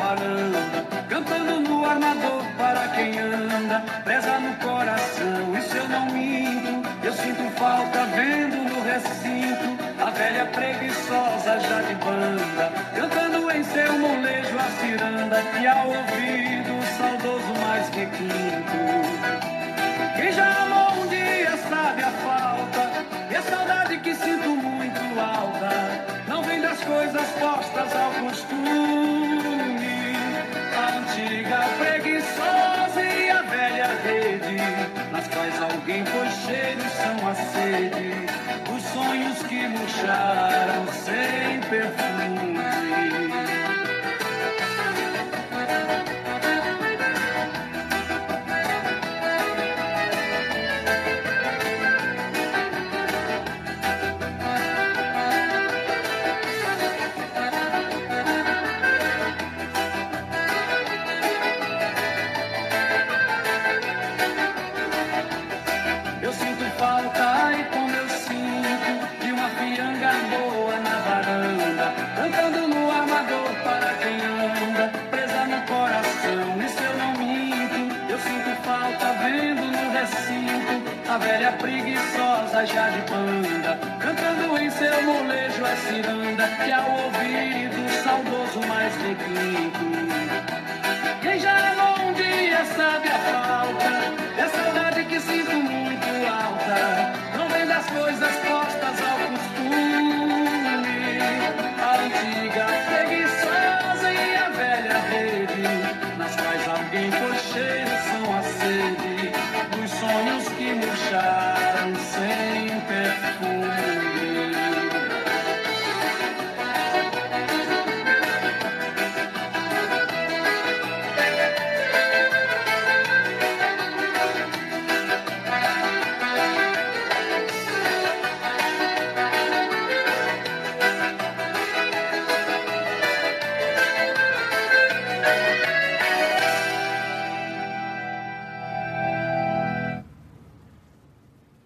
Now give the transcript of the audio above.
varanda, cantando no armador para quem anda, presa no coração, isso eu não minto. Eu sinto falta vendo no recinto a velha preguiçosa já de banda, cantando em seu molejo a ciranda, que ao ouvido o saudoso mais requinto. Quem já amou um dia sabe a falta, e a saudade que sinto muito alta não vem das coisas postas ao costume. A antiga preguiçosa e a velha rede, nas quais alguém pôs cheiro são a sede, os sonhos que murcharam sem perfume. A velha preguiçosa já de banda, cantando em seu molejo a ciranda, que ao ouvido o saudoso mais requinte.